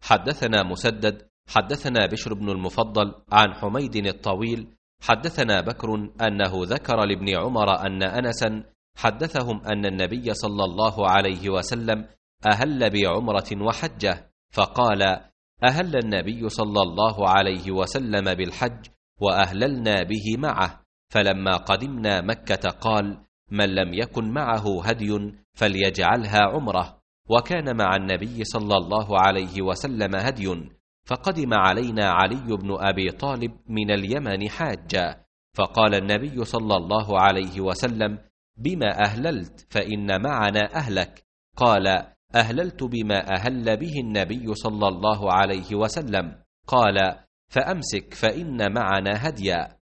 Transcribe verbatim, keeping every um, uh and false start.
حدثنا مسدد حدثنا بشر بن المفضل عن حميد الطويل حدثنا بكر أنه ذكر لابن عمر أن أنسا حدثهم أن النبي صلى الله عليه وسلم أهل بعمرة وحجة، فقال: أهل النبي صلى الله عليه وسلم بالحج وأهللنا به معه، فلما قدمنا مكة قال: من لم يكن معه هدي فليجعلها عمره. وكان مع النبي صلى الله عليه وسلم هدي، فقدم علينا علي بن أبي طالب من اليمن حاجا، فقال النبي صلى الله عليه وسلم: بما أهللت؟ فإن معنا أهلك. قال: أهللت بما أهل به النبي صلى الله عليه وسلم. قال: فأمسك فإن معنا هديا.